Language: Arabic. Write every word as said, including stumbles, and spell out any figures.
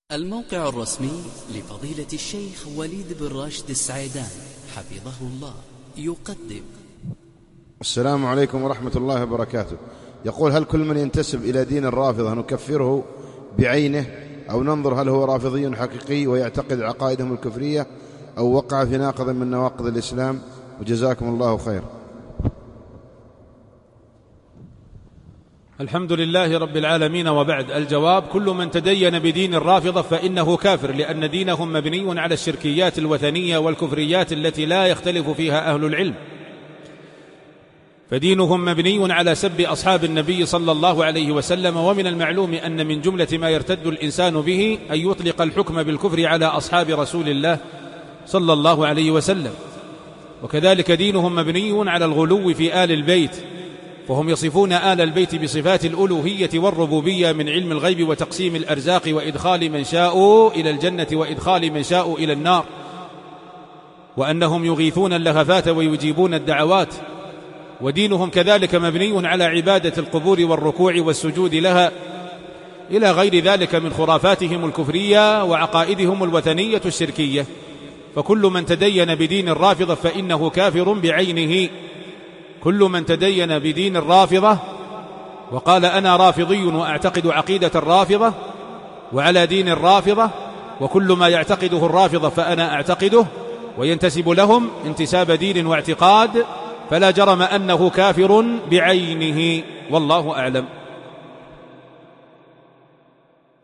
الموقع الرسمي لفضيلة الشيخ وليد بن راشد السعيدان حفظه الله يقدم. السلام عليكم ورحمة الله وبركاته. يقول: هل كل من ينتسب إلى دين الرافضة نكفره بعينه، أو ننظر هل هو رافضي حقيقي ويعتقد عقائدهم الكفرية، أو وقع في ناقض من نواقض الإسلام؟ وجزاكم الله خير. الحمد لله رب العالمين، وبعد. الجواب: كل من تدين بدين الرافضة فإنه كافر، لأن دينهم مبني على الشركيات الوثنية والكفريات التي لا يختلف فيها أهل العلم، فدينهم مبني على سب أصحاب النبي صلى الله عليه وسلم. ومن المعلوم أن من جملة ما يرتد الإنسان به أن يطلق الحكم بالكفر على أصحاب رسول الله صلى الله عليه وسلم. وكذلك دينهم مبني على الغلو في آل البيت، فهم يصفون آل البيت بصفات الألوهية والربوبية من علم الغيب وتقسيم الأرزاق وإدخال من شاءوا إلى الجنة وإدخال من شاءوا إلى النار، وأنهم يغيثون اللهفات ويجيبون الدعوات. ودينهم كذلك مبني على عبادة القبور والركوع والسجود لها، إلى غير ذلك من خرافاتهم الكفرية وعقائدهم الوثنية الشركية. فكل من تدين بدين الرافضة فإنه كافر بعينه. كل من تدين بدين الرافضة وقال: أنا رافضي وأعتقد عقيدة الرافضة وعلى دين الرافضة، وكل ما يعتقده الرافضة فأنا أعتقده، وينتسب لهم انتساب دين واعتقاد، فلا جرم أنه كافر بعينه، والله أعلم.